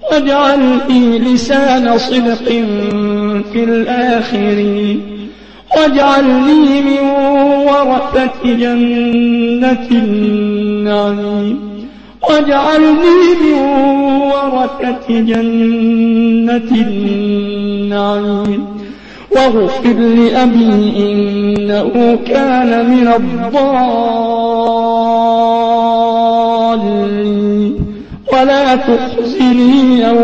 واجعل لي لسان صدق في الآخرين واجعلني من ورثة جنة النعيم واجعلني من ورثة جنة النعيم واغفر لأبي إنه كان من الضالين ولا تخزني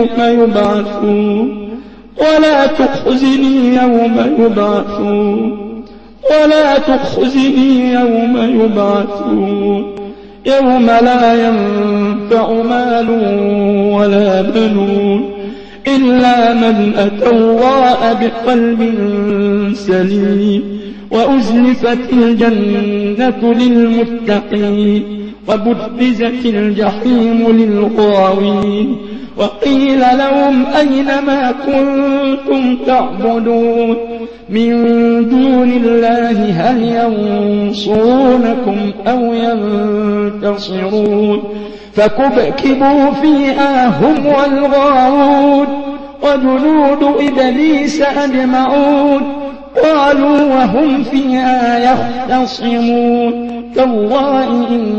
يوم يبعثون يوم لا ينفع مال ولا بنون إلا من أتى الله بقلب سليم وأزلفت الجنة للمتقين وبرزت الجحيم للغاوين وقيل لهم أين ما كنتم تعبدون من دون الله هل ينصرونكم أو ينتصرون فكبكبوا فيها هم والغاوون وجنود إبليس أجمعون قالوا وهم فيها يختصمون تالله إن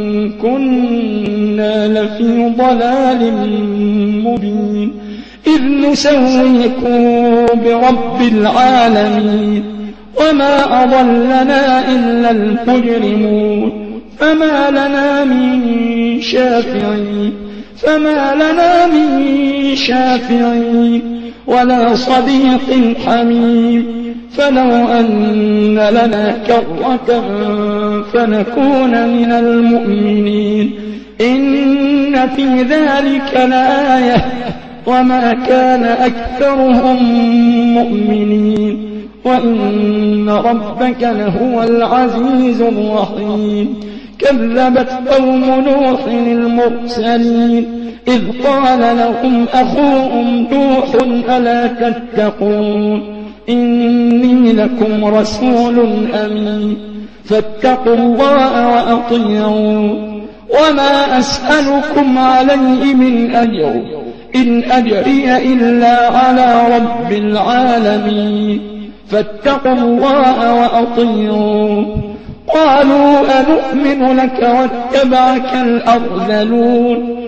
كنا لفي ضلال مبين إذ نسويكم برب العالمين وما أضلنا إلا المجرمون فما لنا من شافعين ولا صديق حميم فلو أن لنا كرة فنكون من المؤمنين إن في ذلك لآية وما كان أكثرهم مؤمنين وإن ربك لهو العزيز الرحيم كذبت قوم نوح المرسلين إذ قال لهم أخوهم نوح ألا تتقون إني لكم رسول أمين فاتقوا الله وأطيعون وما أسألكم عليه من أجر إن أجري إلا على رب العالمين فاتقوا الله وأطيعون قالوا أنؤمن لك واتبعك الأرذلون